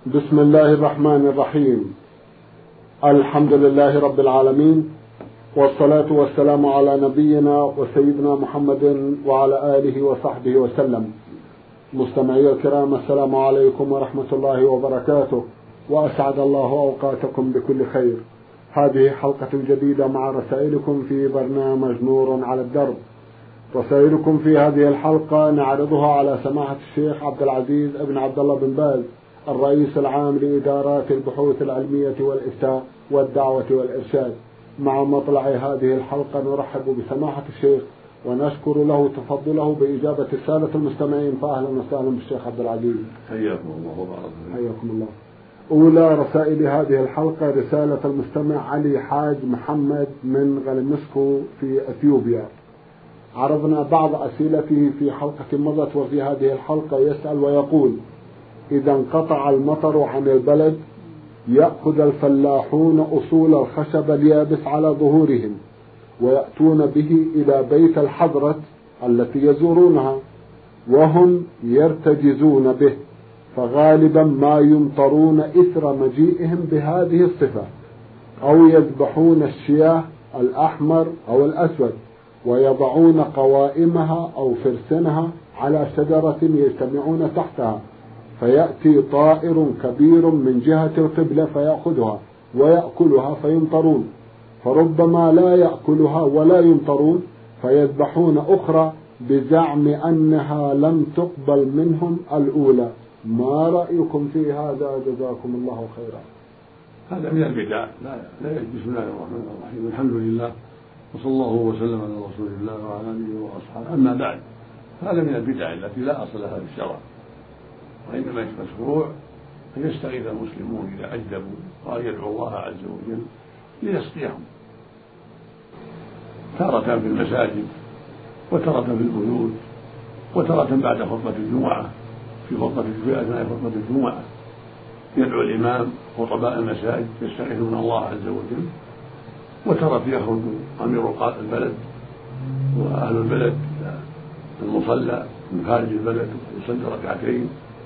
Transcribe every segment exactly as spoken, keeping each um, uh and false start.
بسم الله الرحمن الرحيم. الحمد لله رب العالمين، والصلاة والسلام على نبينا وسيدنا محمد وعلى آله وصحبه وسلم. مستمعي الكرام، السلام عليكم ورحمة الله وبركاته، وأسعد الله أوقاتكم بكل خير. هذه حلقة جديدة مع رسائلكم في برنامج نور على الدرب. رسائلكم في هذه الحلقة نعرضها على سماحة الشيخ عبد العزيز ابن عبد الله بن باز، الرئيس العام لإدارات البحوث العلمية والإفتاء والدعوة والإرشاد. مع مطلع هذه الحلقة نرحب بسماحة الشيخ ونشكر له تفضله بإجابة رسالة المستمعين، فأهلا وسهلا بالشيخ عبد العزيز. حياكم الله وبارك فيكم. حياكم الله. أولى رسائل هذه الحلقة رسالة المستمع علي حاج محمد من غلمسكو في أثيوبيا. عرضنا بعض أسئلته في حلقة مضت، وفي هذه الحلقة يسأل ويقول: إذا انقطع المطر عن البلد يأخذ الفلاحون أصول الخشب اليابس على ظهورهم ويأتون به إلى بيت الحضرة التي يزورونها، وهم يرتجزون به، فغالبا ما يمطرون إثر مجيئهم بهذه الصفة، أو يذبحون الشياه الأحمر أو الأسود ويضعون قوائمها أو فرسنها على شجرة يجتمعون تحتها، فيأتي طائر كبير من جهة القبلة فيأخذها ويأكلها فيمطرون، فربما لا يأكلها ولا يمطرون فيذبحون أخرى بزعم أنها لم تقبل منهم الأولى. ما رأيكم في هذا؟ جزاكم الله خيرا. هذا من البدع، لا لا بسم الله الرحمن الرحيم، الحمد لله وصلى الله وسلم على رسول الله وعلى آله وأصحابه. أما بعد، هذا من البدع التي لا أصل لها في الشرع، وإنما مشروع أن يستغيث المسلمون إذا أجدبوا وأن يدعو الله عز وجل ليسقيهم، تارة في المساجد وتارة في البيوت وتارة بعد خطبة الجمعة، في خطبة في أثناء خطبة الجمعة يدعو الإمام خطباء المساجد يستغيثون الله عز وجل، وتارة يخرج أمير البلد وأهل البلد المصلى من خارج البلد يصلي ركعتين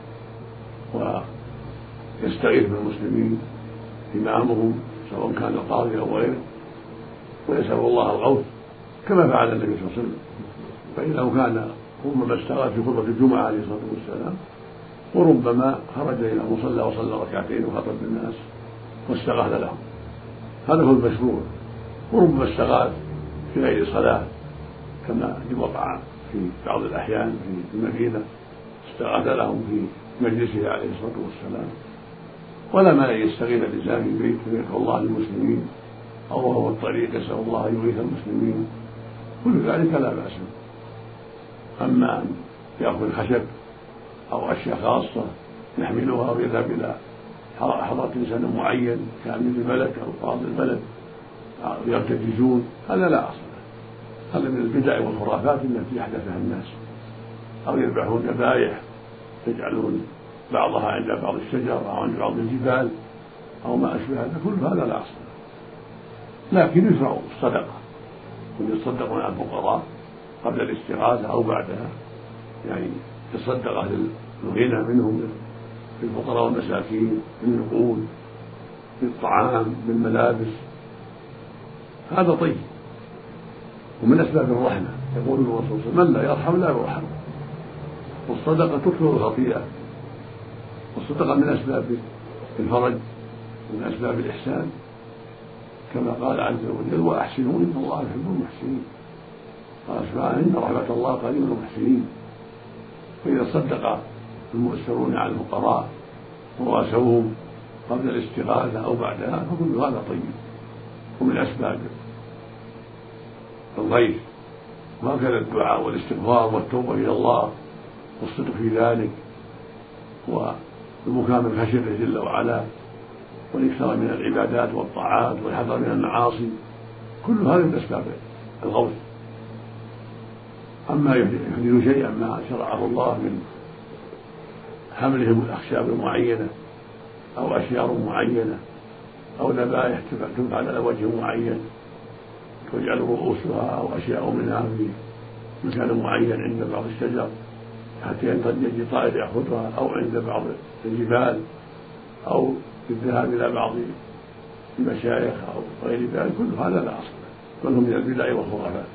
ويستغيث بالمسلمين إمامهم سواء كان القاضي أو غيره، ويسأل الله الغوث كما فعل النبي صلى الله عليه وسلم، فإنه كان ربما استغاث في خطبة الجمعة عليه الصلاة والسلام، وربما خرج إلى المصلى وصلى ركعتين وخطب الناس واستغاث لهم. هذا هو المشروع. وربما استغاث في غير صلاة كما وقع في بعض الأحيان في المدينة، استغاث لهم في مجلسه عليه الصلاة والسلام. ولا مانع يستغيث الإنسان في بيت ويدعو الله للمسلمين، أو وهو الطريق يسأل الله أن يغيث المسلمين، كل ذلك لا بأس. أما أن يأخذ خشب أو أشياء خاصة يحملها ويذهب إلى حضرة إنسان معين كأمير البلد أو قاضي البلد يرتجزون، هذا لا أصل له، هذا من البدع والخرافات التي يحدثها الناس. أو يذبحون ذبائح يجعلون بعضها عند بعض الشجر أو عند بعض الجبال أو ما أشبه هذا، كل هذا لا أصل له. لكن يشرع الصدقة، ويتصدقون على الفقراء قبل الاستغاثة أو بعدها، يعني يتصدق أهل الغنى منهم بالفقراء والمساكين بالنقود بالطعام بالملابس، هذا طيب ومن أسباب الرحمة. يقول الرسول صلى الله عليه وسلم: من لا يرحم لا يرحم. والصدقة تكفر الخطيئة، والصدقة من أسباب الفرج ومن أسباب الإحسان، كما قال عز وجل: وأحسنوا إن الله يحب المحسنين. قال سبحانه: إن رحمة الله قريب من المحسنين. فإذا صدق المؤثرون على الفقراء وواسوهم قبل الاستغاثة أو بعدها فكل هذا طيب ومن أسباب الغيث. وهكذا الدعاء والاستغفار والتوبة إلى الله والصدق في ذلك، والبكاء من خشيته جل وعلا، والإكثار من العبادات والطاعات والحذر من المعاصي، كل هذا من أسباب الغوث. أما يحدث شيئا ما شرعه الله من حملهم الأخشاب المعينة أو أشياء معينة أو ذبائح تفعل على وجه معين ويجعل رؤوسها أو أشياء منها في مكان معين عند بعض الشجر حتى ينتج طائر يأخذها، أو عند بعض الجبال أو الذهاب إلى بعض المشايخ أو غير ذلك، كل هذا لا أصل له، كله من البدع والخرافات.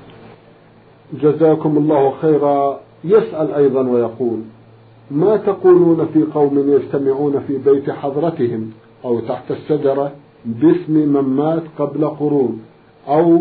جزاكم الله خيرا. يسأل أيضا ويقول: ما تقولون في قوم يجتمعون في بيت حضرتهم أو تحت الشجرة باسم من مات قبل قرون، أو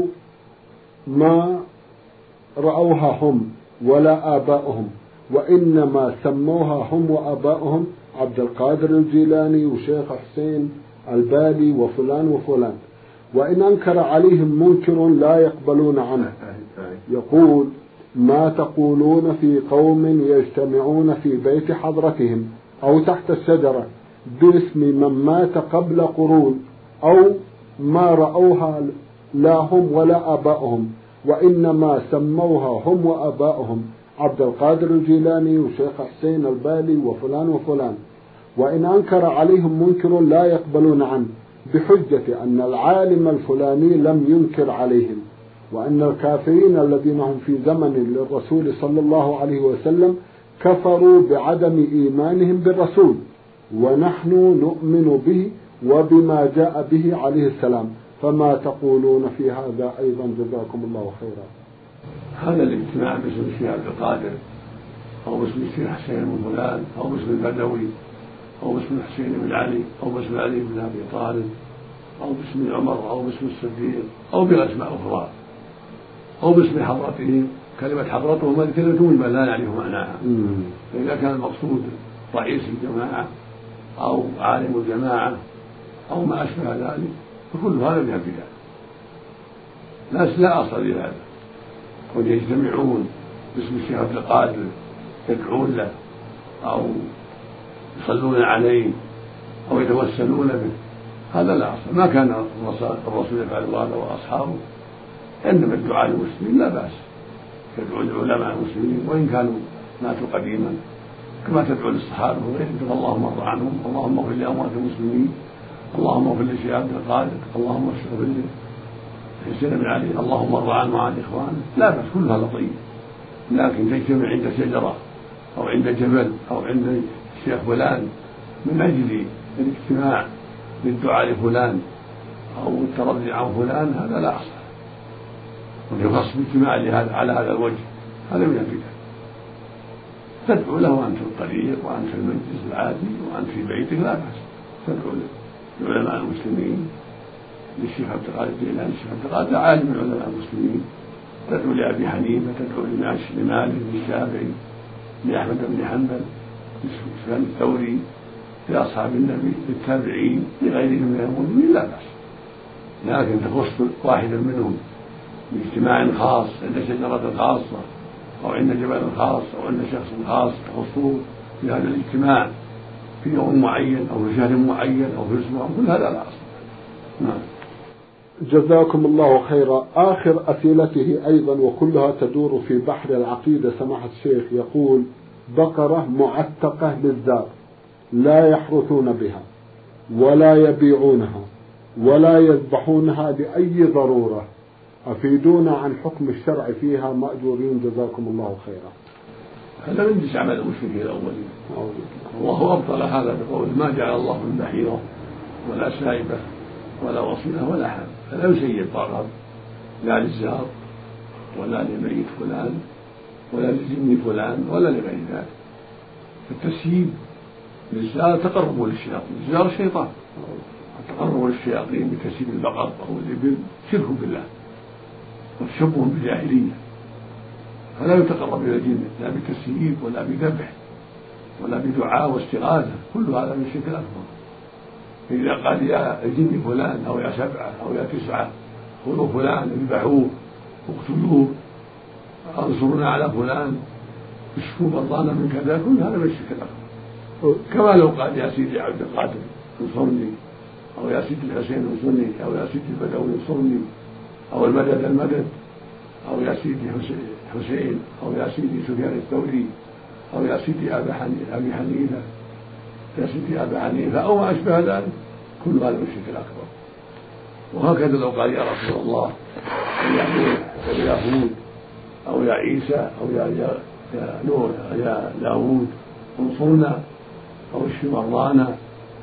ما رأوها هم ولا آباؤهم، وإنما سموها هم وآباؤهم عبد القادر الجيلاني وشيخ حسين البالي وفلان وفلان، وإن أنكر عليهم منكر لا يقبلون عنه. يقول: ما تقولون في قوم يجتمعون في بيت حضرتهم أو تحت الشجرة باسم من مات قبل قرون، أو ما رأوها لا هم ولا آباؤهم، وإنما سموها هم وآباؤهم عبد القادر الجيلاني وشيخ حسين البالي وفلان وفلان، وإن أنكر عليهم منكر لا يقبلون عنه، بحجة أن العالم الفلاني لم ينكر عليهم، وأن الكافرين الذين هم في زمن للرسول صلى الله عليه وسلم كفروا بعدم إيمانهم بالرسول، ونحن نؤمن به وبما جاء به عليه السلام، فما تقولون في هذا أيضا؟ جزاكم الله خيرا. هذا الاجتماع باسم الشيخ عبد القادر أو باسم الشيخ حسين بن فلان أو باسم البدوي أو باسم الحسين بن علي أو باسم علي بن أبي طالب أو باسم عمر أو باسم الصديق أو بأسماء أخرى أو باسم حضرتهم، كلمة حضرتهم هذه كلمة مجملة لا نعرف معناها، فإذا كان المقصود رئيس الجماعة أو عالم الجماعة أو ما أشبه ذلك فكل هذا من البدع، لا لا أصل لهذا. ويجتمعون باسم الشيخ عبد القادر يدعون له أو يصلون عليه أو يتوسلون به، هذا لا أصل. ما كان الرسول يفعل هذا وأصحابه، إنما الدعاء للمسلمين لا بأس، يدعو العلماء المسلمين وإن كانوا ماتوا قديما، كما تدعو للصحابة وغيرهم: اللهم ارض عنهم، اللهم اغفر لأموات المسلمين، اللهم اغفر لشيخ عبد القادر، اللهم اغفر لحسين بن علي، اللهم ارض عنه وعن إخوانه، لا بأس، كل هذا طيب. لكن تجتمع عند شجرة أو عند جبل أو عند الشيخ فلان من أجل الاجتماع للدعاء لفلان أو الترضي عن فلان، هذا لا أصل. ويخص باجتماع على هذا الوجه، هذا من البدع. تدعو له وأنت في الطريق وأنت في المجلس العادي وأنت في بيتك، لا بأس، تدعو لعلماء المسلمين، للشيخ عبد القادر الجيلاني، الشيخ عبد القادر عالم من علماء المسلمين، تدعو لأبي حنيفة، تدعو لمالك، للشافعي، لأحمد بن حنبل، لسفيان الثوري، لأصحاب النبي، للتابعين، لغيرهم من المؤمنين، لا بأس. لكن تخص واحدا منهم باجتماع خاص عند شجرة خاصة أو عند جبل خاص أو عند شخص خاص تخصه في هذا الاجتماع في يوم معين أو في شهر معين أو في أسبوع، كل هذا لا أصل. نعم. جزاكم الله خيرا. آخر أسئلته أيضا وكلها تدور في بحر العقيدة سماحة الشيخ، يقول: بقرة معتقة للزار لا يحرثون بها ولا يبيعونها ولا يذبحونها لأي ضرورة، أفيدونا عن حكم الشرع فيها مأجورين جزاكم الله خيرا. هذا من جنس عمل المشركين الأولين، الله أبطل هذا بقول: ما جعل الله من بحيرة ولا سائبة ولا وصيلة ولا حام، فلا يسيب بقر لا للزار ولا لميت فلان ولا لجن فلان ولا لغير ذلك. فالتسييب للزار تقرب للشياطين، الزار الشيطان، التقرب للشياطين بتسييب البقر أو الإبل شرك بالله وتشبه بالجاهلية، فلا يتقرب إلى الجن لا بتسييب ولا بذبح ولا بدعاء واستغاثة، كل هذا من الشرك الأكبر. إذا قال يا الجن فلان أو يا سبعة أو يا تسعة خذوا فلان اذبحوه اقتلوه انصرنا على فلان اشفوا مرضانا من كذا، كل هذا من الشرك الأكبر. كما لو قال يا سيدي عبد القادر انصرني أو يا سيدي الحسين انصرني أو يا سيدي البدوي انصرني أو المدد المدد أو يا سيدي حسين أو يا سيدي سفيان الثوري أو يا سيدي أبي حنيفة يا سيدي أبي حنيفة أو ما أشبه ذلك، كل هذا من الشرك الأكبر. وهكذا لو قال يا رسول الله أو يا نوح أو يا هود أو يا عيسى أو يا يا نوح يا داوود انصرنا أو اشف مرضانا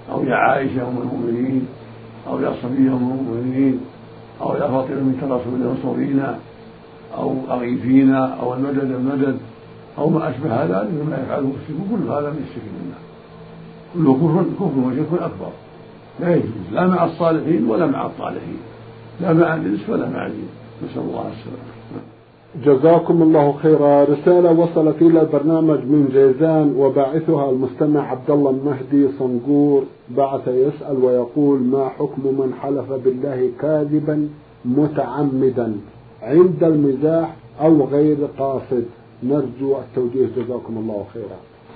أو يا عائشة أم المؤمنين، أو يا صفية أم المؤمنين، أو يا فاطمة بنت رسول الله انصرينا، أو أغيثينا، أو المدد المدد، أو ما أشبه ذلك مما يفعله المشركون، كل هذا من الشرك بالله، كله كفر كفر وشرك أكبر، لا يجوز لا مع الصالحين ولا مع الطالحين، لا مع الإنس ولا مع الجن، نسأل الله السلامة. جزاكم الله خيرا. رسالة وصلت إلى البرنامج من جيزان وباعثها المستمع عبد الله المهدي صنقور، بعث يسأل ويقول: ما حكم من حلف بالله كاذبا متعمدا عند المزاح أو غير قاصد؟ نرجو التوجيه جزاكم الله خيرا.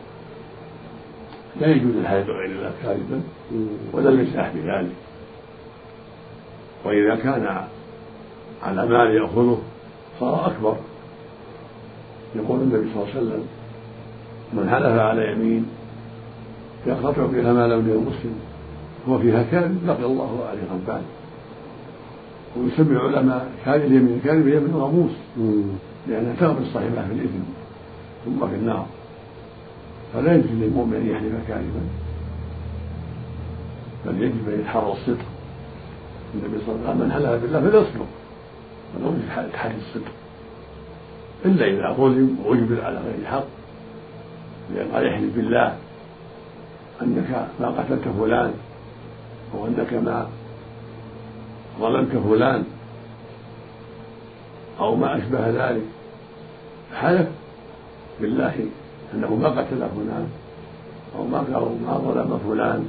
لا يجوز الحلف بغير الله كاذبا ولا المزاح بذلك، وإذا كان على مال يأخذه صار أكبر. يقول النبي صلى الله عليه وسلم: من حلف على يمين يقطع بها مال المسلم هو فيها كاذب لقي الله عليه غضبان. ويسمي العلماء هذه اليمين الكاذب هي من غموس، لأنها تغمس صاحبها في الإثم ثم في النار، فلا يجوز للمؤمن أن يحلف كاذبا، بل يجب أن يتحرى الصدق. النبي صلى الله عليه وسلم: من حلف بالله فليصدق ولو يتحرى الصدق، إلا إذا ظلم وأجبر على غير حق، لأن قال: يحلف بالله أنك ما قتلت فلان، أو أنك ما ظلمت فلان، أو ما أشبه ذلك، حلف بالله أنه ما قتل فلان أو ما ما ظلم فلان،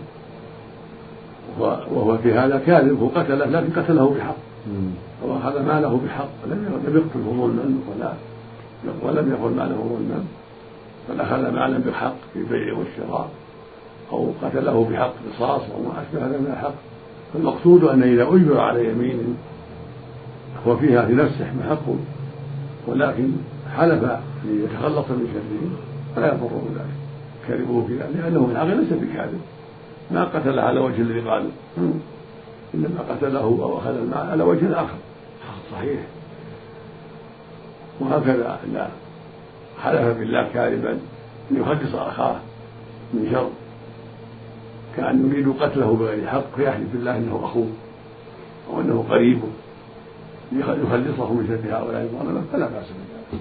وهو في هذا كاذب، هو قتله لكن قتله بحق، وأخذ ماله بحق، لم يقتله ظلما ولا ولم يأخذ ماله ظلما، بل أخذ مالا بحق في البيع والشراء، أو قتله بحق قصاص أو ما أشبه هذا من الحق. فالمقصود أن إذا أجبر على يمين هو فيها في نفسه محق، ولكن حلف ليتخلص من شره فلا يضره ذلك كذبه في ذلك، لأنه من الحق ليس بكاذب، ما قتل على وجه الذي قال، إنما قتله أو أخذ المال على وجه آخر صحيح. وهكذا لا حلف بالله كاذبا ليخلص أخاه من شر، كأن يريد قتله بغير حق فيحلف بالله أنه أخوه أو أنه قريبه يخلصه من شر هؤلاء الظالمين، فلا بأس بذلك.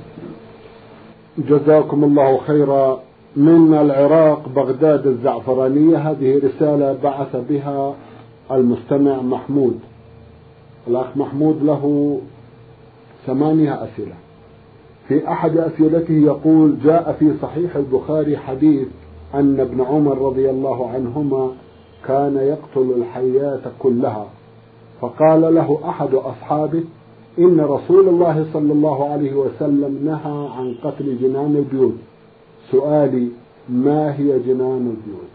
جزاكم الله خيرا. من العراق بغداد الزعفرانية، هذه رسالة بعث بها المستمع محمود. الأخ محمود له ثمانية أسئلة. في أحد أسئلته يقول: جاء في صحيح البخاري حديث أن ابن عمر رضي الله عنهما كان يقتل الحيات كلها، فقال له أحد أصحابه: إن رسول الله صلى الله عليه وسلم نهى عن قتل جنان البيوت. سؤالي: ما هي جنان البيوت؟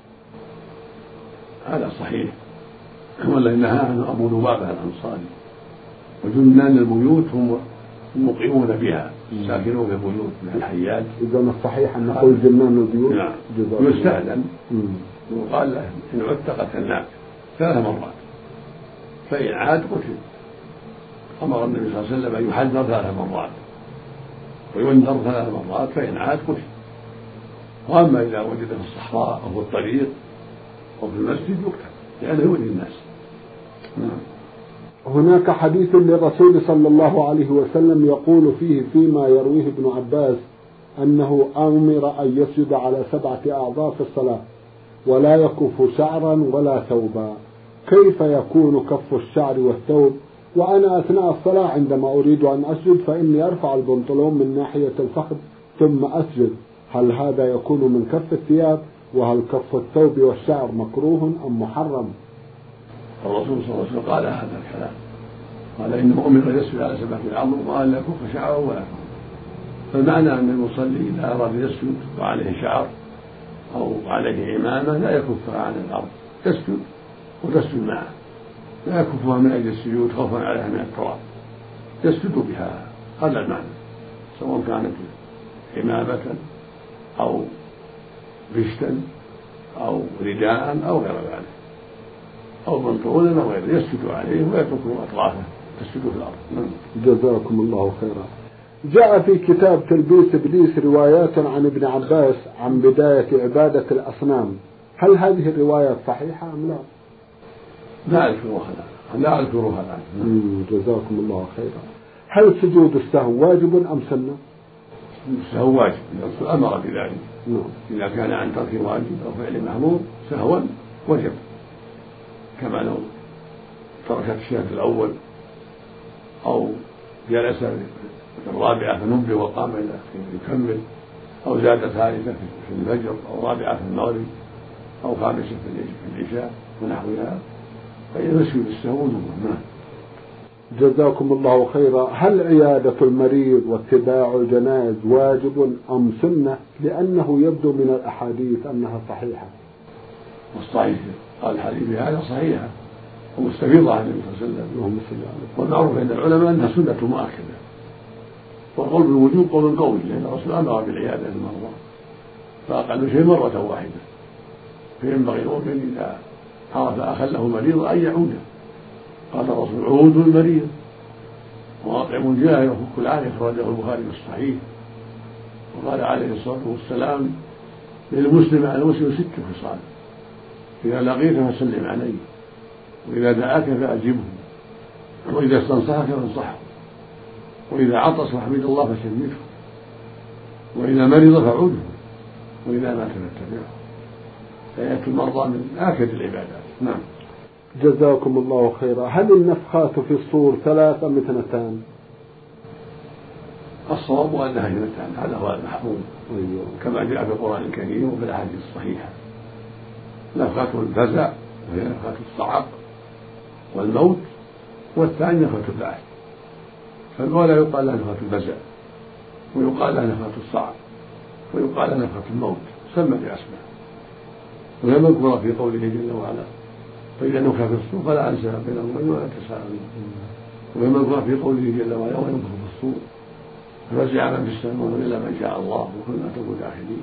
هذا صحيح، والذي نهى عنه أبو لبابة الأنصاري. وجنان البيوت هم المقيمون بها، ساكنون في البيوت من الحيات. إذا الصحيح أن نقول جنان البيوت. نعم، يستأذن ويقال له: إن عدت قتلناك ثلاث مرات، فإن عاد قتل. أمر النبي صلى الله عليه وسلم أن يحذر ثلاث مرات وينذر ثلاث مرات، فإن عاد قتل. وأما إذا وجد في الصحراء أو في الطريق أو في المسجد يقتل، لأنه يؤذي الناس. نعم. هناك حديث للرسول صلى الله عليه وسلم يقول فيه فيما يرويه ابن عباس أنه أمر أن يسجد على سبعة أعضاء في الصلاة ولا يكف شعرا ولا ثوبا. كيف يكون كف الشعر والثوب وأنا أثناء الصلاة عندما أريد أن أسجد فإني أرفع البنطلون من ناحية الفخذ ثم أسجد؟ هل هذا يكون من كف الثياب؟ وهل كف الثوب والشعر مكروه أم محرم؟ الرسول صلى الله عليه وسلم قال هذا الكلام، قال: إنه أمر يسجد على سبعة أعضاء وأن لا يكف شعره ولا ثوبه. فالمعنى أن المصلي إذا أراد يسجد وعليه شعر أو عليه عمامة لا يكفها عن الأرض، يسجد وتسجد معه، لا يكفها من أجل السجود خوفا عليها من التراب، يسجد بها. هذا المعنى، سواء كانت عمامة أو بشتا أو رداء أو غير ذلك أو بنطلونا أو غيره، يسجد عليه ويترك أطرافه تسجد في الأرض. جزاكم الله خيرا. جاء في كتاب تلبيس إبليس روايات عن ابن عباس عن بداية عبادة الأصنام هل هذه الرواية صحيحة أم لا؟ لا أذكرها لا أذكرها الآن. جزاكم الله خيرا. هل سجود السهو واجب أم سنة؟ السهو واجب، الرسول أمر بذلك. نعم. إذا كان عن ترك واجب أو فعل محظور سهوا وجب، كما لو ترك الشهادة الأول أو جلس في الرابعة فنبه وقام إلى يكمل، أو زاد ثالثة في الفجر، أو رابعة في المغرب، أو خامسة في العشاء ونحوها، فإذا يسجد السهو نعم. جزاكم الله خيرا. هل عيادة المريض واتباع الجنائز واجب أم سنة؟ لأنه يبدو من الأحاديث أنها صحيحة. والصحيح قال الحديث هذا صحيحة ومستفيضة عن النبي صلى الله عليه وسلم، والمعروف عند العلماء أنها سنة مؤكدة، والقول بالوجوب قول قوي، لأن الرسول أمر بالعيادة المرضى فأقل شيء مرة واحدة، فينبغي المؤمن إذا عرف أخا له مريض أن يعوده. قال الرسول عودوا المريض وأطعموا الجائع وفكوا العاني، أخرجه البخاري في الصحيح. وقال عليه الصلاة والسلام للمسلم على المسلم ست خصال: إذا لقيته فسلم عليه، وإذا دعاك فأجبه، وإذا استنصحك فانصحه، وإذا عطس وحمد الله فشمته، وإذا مرض فعوده، وإذا مات فاتبعه. فيأتي المرضى من آكد العبادات. نعم. جزاكم الله خيرا. هل النفخات في الصور ثلاث أم اثنتان؟ الصواب أنها اثنتان، هذا هو المحفوظ كما جاء في القرآن الكريم وفي الأحاديث الصحيحة: نفخة الفزع وهي نفخة الصعق والموت، والثاني نفخة البعث. فالأولى يقال لها نفخة الفزع، ويقال لها نفخة الصعق، ويقال لها نفخة الموت، سمى بأسماء، وهي مذكورة في قوله جل وعلا: فإذا نفخ في الصور فلا أنساب بينهم ولا تساءلون. وهي مذكورة في قوله جل وعلا: وينفخ في الصور ففزع من في السماوات إلا من شاء الله وكنا تكون داخلين.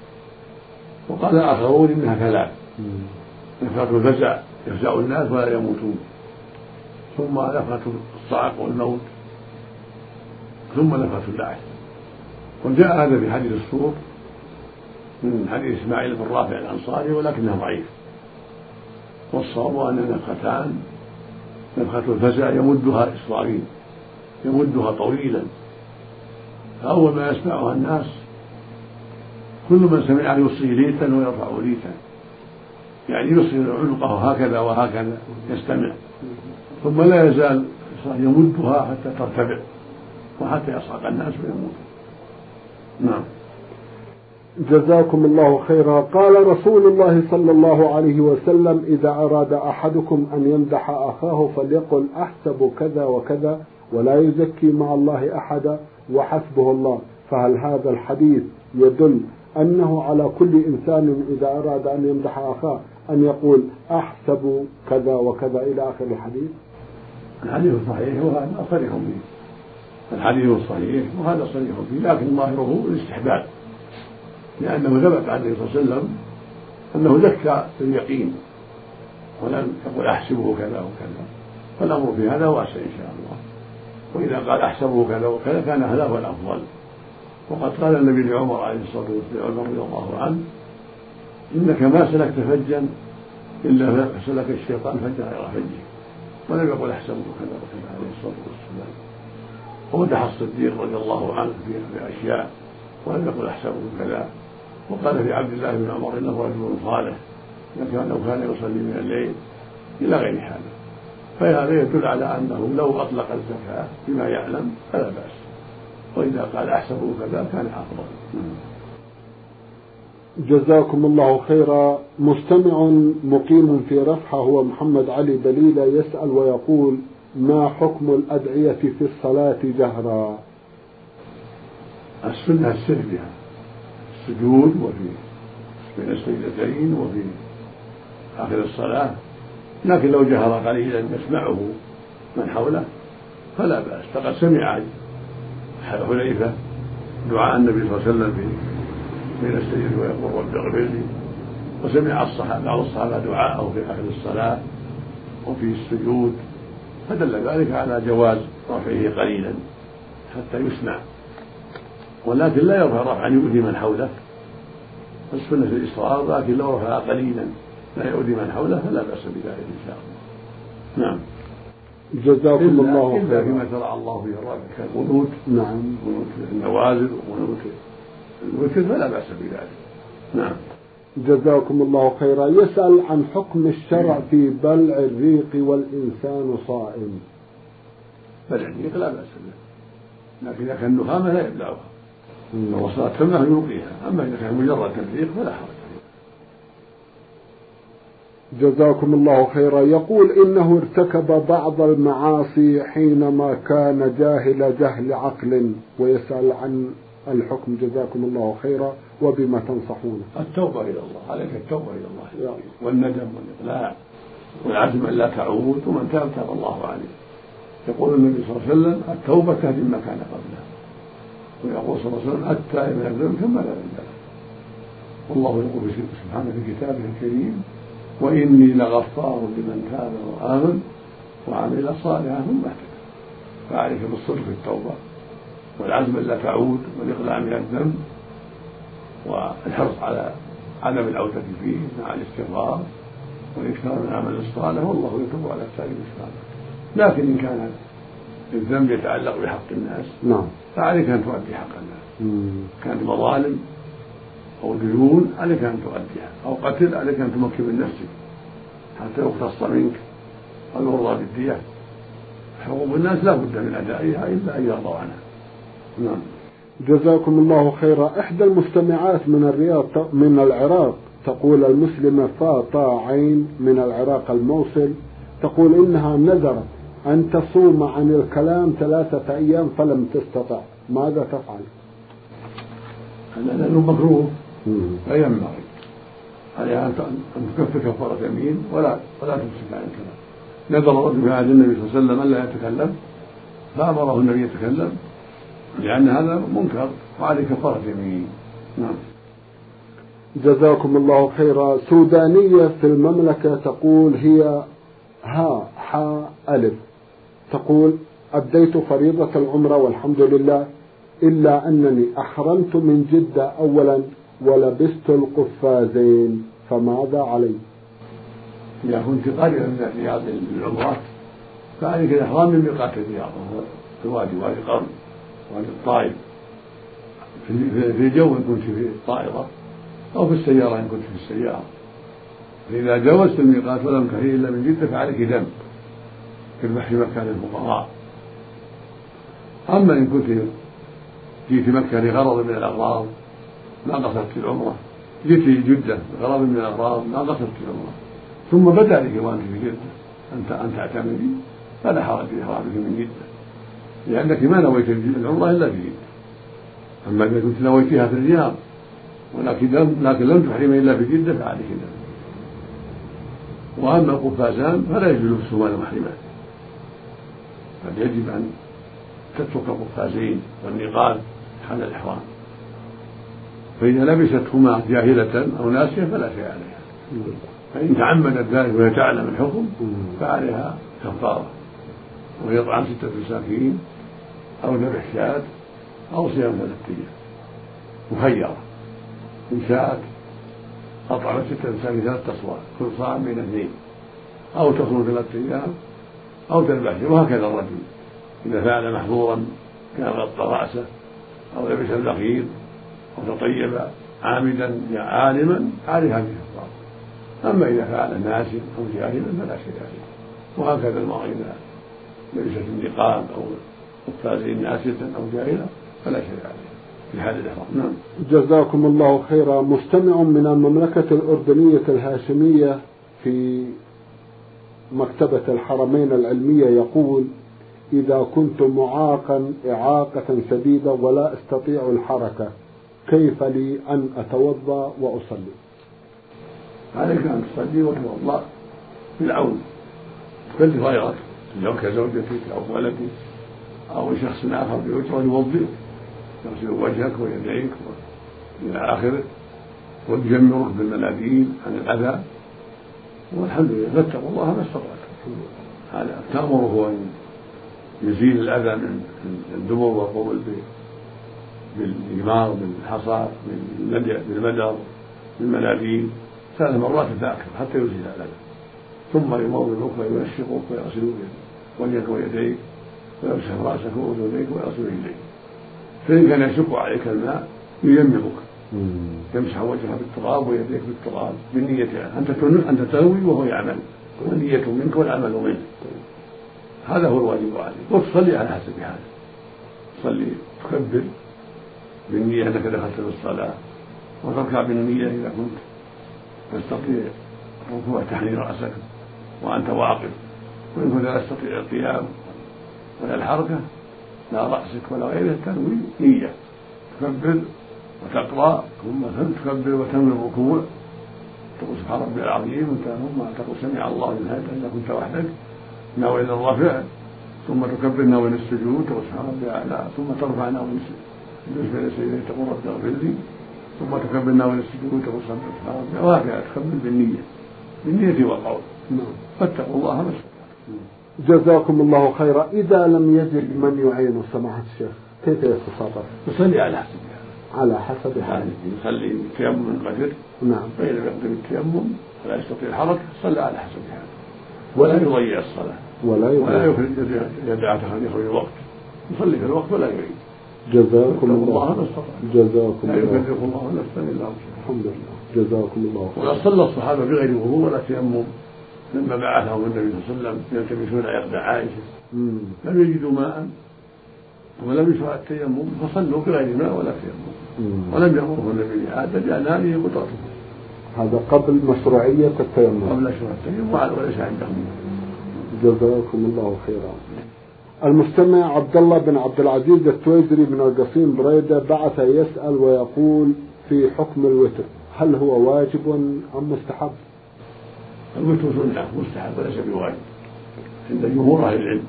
وقال آخرون إنها ثلاث: نفخة الفزع يفزع الناس ولا يموتون، ثم نفخة الصعق والموت، ثم نفخة البعث. وجاء هذا في حديث الصور من حديث إسماعيل بن رافع الأنصاري ولكنه ضعيف. والصواب أن نفختان: نفخة الفزع يمدها إسرائيل، يمدها طويلا، فأول ما يسمعها الناس كل من سمعها يصغي ليتا ويرفع ليتا، يعني يصغي عنقه هكذا وهكذا يستمع، ثم لا يزال يمدها حتى ترتفع وحتى يصعق الناس ويموتوا. نعم. جزاكم الله خيرا. قال رسول الله صلى الله عليه وسلم: إذا أراد أحدكم أن يمدح أخاه فليقل أحسب كذا وكذا ولا يزكي مع الله أحدا وحسبه الله. فهل هذا الحديث يدل أنه على كل إنسان إذا أراد أن يمدح أخاه أن يقول أحسب كذا وكذا إلى آخر الحديث؟ الحديث صحيح وهذا صريح فيه، الحديث صحيح وهذا صريح فيه، لكن ظاهره الاستحباب، لأنه ثبت عن النبي صلى الله عليه وسلم أنه زكى باليقين ولم يقل أحسبه كذا وكذا، فالأمر في هذا واسع إن شاء الله. وإذا قال أحسبه كذا وكذا كان هذا هو الأفضل. وقد قال النبي لعمر عليه الصلاة والسلام رضي الله عنه: إنك ما سلكت فجا إلا سلك الشيطان فجا غير فجه، ولم يقل أحسبه كذا وكذا عليه الصلاة والسلام. ومدح الصديق رضي الله عنه في أشياء ولم يقل أحسبه كذا. وقال في عبد الله بن عمر: إنه رجل صالح لو كان يصلي من الليل إلى غير هذا. فهذا يدل على أنه لو أطلق الزكاة بما يعلم فلا بأس، وإذا قال أحسبه كذا كان أفضل. جزاكم الله خيرا. مستمع مقيم في رفحة هو محمد علي بليلة يسأل ويقول: ما حكم الأدعية في الصلاة جهرا؟ السنة السر بها السجود وفي بين السجدتين وفي آخر الصلاة، لكن لو جهر قليلا يسمعه من حوله فلا بأس. فقد سمع حذيفة دعاء النبي صلى الله عليه وسلم في بين السجد ويقول: رب اغفر لي. وسمع الصحابة بعض الصحابة دعاءه في آخر الصلاة وفي السجود، فدل ذلك على جواز رفعه قليلا حتى يسمع، ولكن لا يرفع رفعا يؤذي من حوله، السنة في الإصرار، لكن لو رفع قليلا لا يؤذي من حوله فلا بأس بذلك إن شاء الله. نعم. جزاكم الله خيرا. إلا فيما شرع الله في الرابع كالقنوت، نعم، قنوت النوازل وقنوت الوتر فلا بأس بذلك. نعم. جزاكم الله خيرا. يسأل عن حكم الشرع في بلع الريق والإنسان صائم. بلع الريق لا بأس به، لكن إذا كان نخامة لا يبلعها، لو وصلت فمه يلقيها، أما إذا كان مجرد الريق فلا حرج. جزاكم الله خيرا. يقول إنه ارتكب بعض المعاصي حينما كان جاهل جهل عقل، ويسأل عن الحكم. جزاكم الله خيرا، وبما تنصحونه؟ التوبة إلى الله، عليك التوبة إلى الله والندم والإقلاع والعزم أن لا تعود، ومن تاب تاب الله عليه. يقول النبي صلى الله عليه وسلم التوبة تهدم ما كان قبلها، ويقول صلى الله عليه وسلم التائب من الذنب كما لا ذنب له. والله يقول سبحانه في كتابه الكريم وإني لغفار لمن تاب وآمن وعمل صالحا ثم اهتدى. فعليك بالصدق في التوبة والعزم أن لا تعود والإقلاع من الذنب والحرص على عدم العودة فيه مع الاستغفار والإكثار من العمل الصالح، والله يتوب على التائب الصالح. لكن إن كان الذنب يتعلق بحق الناس نعم فعليك أن تؤدي حق الناس. مم. كانت مظالم أو ديون عليك أن تؤديها، أو قتل عليك أن تمكن من نفسك حتى يقتص منك أو يرضى بالدية. حقوق الناس لا بد من أدائها إلا أن يرضوا عنها. نعم. جزاكم الله خيرا. إحدى المستمعات من الرياض من العراق تقول المسلمة فاطا عين من العراق الموصل، تقول إنها نذرت أن تصوم عن الكلام ثلاثة أيام فلم تستطع، ماذا تفعل؟ لأنه مكروه لا ينبغي عليها أن تكفر كفارة يمين ولا ولا تمسك عن الكلام. نذر الرجل في عهد النبي صلى الله عليه وسلم أن لا يتكلم فأمره النبي يتكلم لأن هذا منكر وعليه كفارة يمين. نعم. جزاكم الله خيرا. سودانية في المملكة تقول هي ها حا ألف، تقول أديت فريضة العمرة والحمد لله، إلا أنني أحرمت من جدة أولا ولبست القفازين، فماذا علي؟ إذا كنت قريبا من الرياض للعمرات فعليك الإحرام من ميقات الرياض وهو في وادي وادي قرن وادي الطائف، في الجو إن كنت في الطائرة أو في السيارة إن كنت في السيارة. فإذا جاوزت الميقات ولم تحل إلا من جدة فعليك دم تذبح في مكان الفقراء. أما إن كنت جيت مكة لغرض من الأغراض ما قصدت العمرة، جيت جدة لغرض من الأغراض ما قصدت العمرة، ثم بدا لك وأنت في جدة أنت أن تعتمدي فلا حرج في إحرامك من جدة، لأنك ما نويت العمرة إلا في جدة. أما إذا كنت نويتها في الرياض ولكن لم لكن لم تحرمي إلا في جدة فعليك دم. وأما القفازان فلا يجوز لبسهما للمحرمات، بل يجب أن تترك القفازين والنقاب حال الإحرام، فإذا لبستهما جاهلة أو ناسية فلا شيء عليها، فإن تعمدت ذلك وهي تعلم الحكم فعليها كفارة، وهي إطعام ستة مساكين أو ذبح شاة أو صيام ثلاثة أيام مخيرة. إن شاءت أطعمت ستة مساكين ثلاثة أصواع كل صاع بين اثنين، أو تصوم ثلاثة أيام أو تذبح شاة. وهكذا الرجل إذا فعل محظورا كان غطى رأسه أو لبس البخيل أو تطيب عامدا عالما عليها كفارة. أما إذا فعل ناسيا أو جاهلا فلا شيء عليه. وهكذا المرأة إذا لبست النقاب أو قفازين ناسية أو جاهلة فلا شيء عليه في حال الإحرام. نعم. جزاكم الله خيرا. مستمع من المملكة الأردنية الهاشمية في مكتبة الحرمين العلمية يقول إذا كنت معاقا إعاقة شديدة ولا أستطيع الحركة كيف لي أن أتوضأ وأصلي؟ عليك أن تصلي وتوضأ بالعون تكلف غيرك لو كزوجتك أو ولدك أو شخص آخر بأجرة يوضئك، يغسل وجهك ويديك إلى آخره ويجمرك بالمناديل عن الأذى، والحمد لله فاتقوا الله ما استطعتم. هذا تأمره أن يزيل الأذى من الدبر والقبل بالإمار بالحصى بالمدر بالمناديل ثلاث مرات فأكثر حتى يزيل الأذى، ثم يمضي الأخرى يمشقك ويغسل وجهك ويديك ويمسح رأسك وأذنيك ويغسل رجليك. فإن كان يشق عليك الماء ييممك، يمسح وجهك بالتراب ويديك بالتراب بالنية أنت تنوي وهو يعمل، والنية منك والعمل منك. هذا هو الواجب عليك، وتصلي على حسب هذا. تصلي تكبر بالنية أنك دخلت في الصلاة، وتركع بالنية إذا كنت تستطيع الركوع تحني رأسك وأنت واقف، وإن كنت لا تستطيع القيام ولا الحركة لا رأسك ولا غيره تنوي نية، تكبر وتقرأ ثم تكبر وتنوي الركوع، تقول سبحان ربي العظيم، ثم تقول سمع الله لمن حمده إذا كنت وحدك ناوي الرفع، ثم تكبر ناوي السجود تقول سبحان ربي الأعلى، ثم ترفع ناوي بالنسبة لسيدي تقول رب اغفر لي، ثم تكبر ناوي السجود تقول سبحان ربي، وهكذا تكبر بالنية بالنية والقول. فاتقوا الله ما استطعتم. جزاكم الله خيرا. إذا لم يجد من يعين سماحة الشيخ كيف يتصرف؟ يصلي على حسب على حسب حاله، يصلي بالتيمم من قدر، نعم، فإن لم يقدر بالتيمم ولا يستطيع الحركة صلى على حسب حاله، ولا يضيع الصلاة ولا ولا يخرج يدعى يخرج الوقت، يصلي في الوقت ولا يعيد. جزاكم الله ما استطعتم. جزاكم لا الله. يكلف الله نفسا إلا وسعها. الحمد لله. جزاكم الله خيرا. وقد صلى الصحابة بغير وضوء ولا تيمم لما بعثهم النبي صلى الله عليه وسلم يلتمسون عقد عائشة، لم يجدوا ماء ولم يشرع التيمم فصلوا بغير ماء ولا تيمم، ولم يأمره النبي بهذا لأن هذه قدرته. هذا قبل مشروعية التيمم، قبل مشروع التيمم وليس عندهم. جزاكم الله خيرا. المستمع عبد الله بن عبد العزيز التويزري من القصيم بريدة بعث يسأل ويقول في حكم الوتر، هل هو واجب أم مستحب؟ الوتر سنة مستحب وليس بواجب عند جمهور أهل العلم،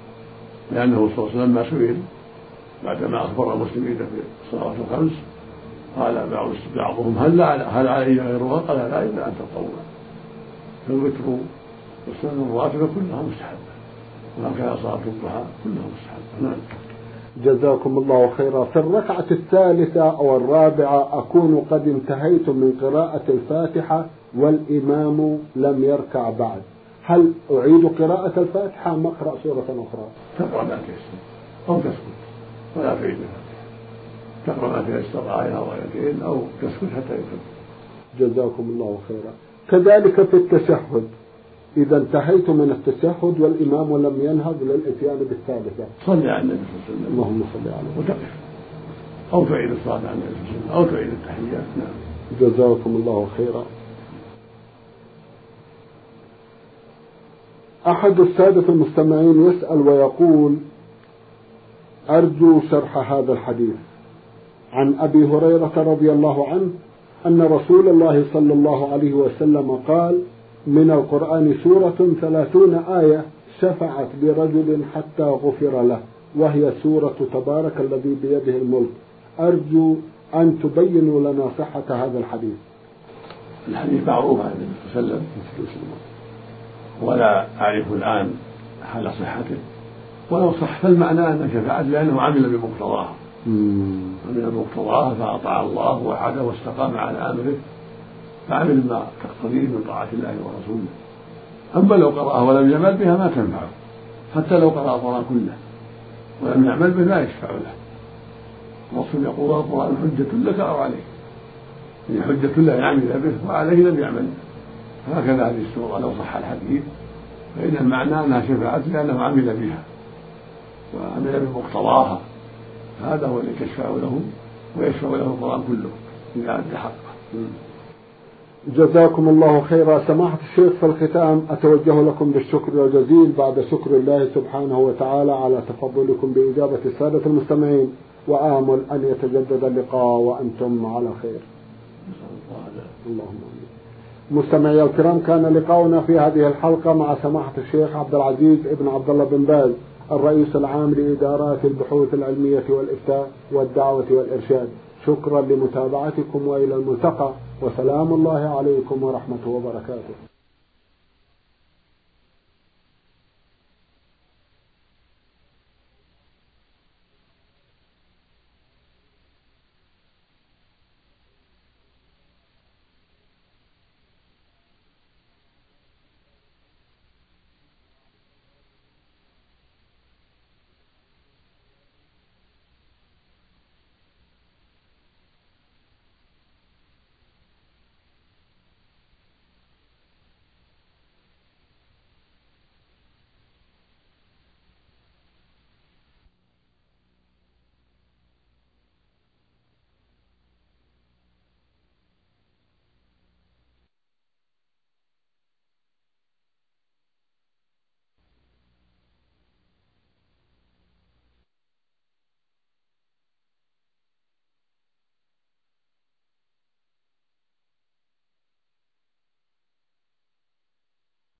لأنه صلى الله عليه وسلم ما سئل بعدما أخبر المسلمين في الصلوات الخمس قال بعضهم هل هل علي غيرها؟ قال لا إلا أن تطوع. فالوتر والسنة الراتبة كلها مستحبة، وهكذا صلاة الضحى كلها مستحبة. نعم. جزاكم الله خيرا. في الركعة الثالثة أو الرابعة أكون قد انتهيت من قراءة الفاتحة والإمام لم يركع بعد، هل أعيد قراءة الفاتحة أم أقرأ سورة أخرى؟ تقرأ ما تيسر أو تسكت ولا تعيد الفاتحة، تقرأ ما تيسر آية أو آيتين أو تسكت حتى يكمل. جزاكم الله خيرا. كذلك في التشهد، إذا انتهيت من التشهد والإمام لم ينهض للإتيان بالثالثة صلي على النبي صلى الله عليه وسلم، اللهم صل عليه وتقف أو تعيد الصلاة على النبي صلى الله عليه وسلم أو تعيد التحيات. نعم. جزاكم الله خيرا. أحد السادة المستمعين يسأل ويقول أرجو شرح هذا الحديث عن أبي هريرة رضي الله عنه أن رسول الله صلى الله عليه وسلم قال من القرآن سورة ثلاثون آية شفعت برجل حتى غفر له، وهي سورة تبارك الذي بيده الملك. أرجو أن تبينوا لنا صحة هذا الحديث. الحديث معروف عن النبي صلى الله عليه وسلم ولا أعرف الآن حال صحته، ولو صح فالمعنى أن شفعت لأنه عمل بمقتضاها، عمل بمقتضاها فأطاع الله وحده واستقام على أمره فعمل ما تقتضيه من طاعة الله ورسوله. أما لو قرأها ولم يعمل بها ما تنفعه، حتى لو قرأ القرآن كله ولم يعمل به لا يشفع له. الرسول يقول القرآن حجة لك أو عليك، يعني حجة له يعمل به وعليه لم يعمل. هكذا هذه السورة لو صح الحديث فإن المعنى أنها شفعت لأنه عمل بها وعمل بمقتضاها، هذا هو الذي تشفع له ويشفع له القرآن كله إذا أدى حقه. جزاكم الله خيرا. سماحة الشيخ في الختام أتوجه لكم بالشكر الجزيل بعد شكر الله سبحانه وتعالى على تفضلكم بإجابة السادة المستمعين، وآمل أن يتجدد اللقاء وأنتم على خير. اللهم آمين. مستمعي الكرام، كان لقاؤنا في هذه الحلقة مع سماحة الشيخ عبد العزيز ابن عبد الله بن باز الرئيس العام لإدارات البحوث العلمية والإفتاء والدعوة والإرشاد. شكرا لمتابعتكم وإلى الملتقى، وسلام الله عليكم ورحمته وبركاته.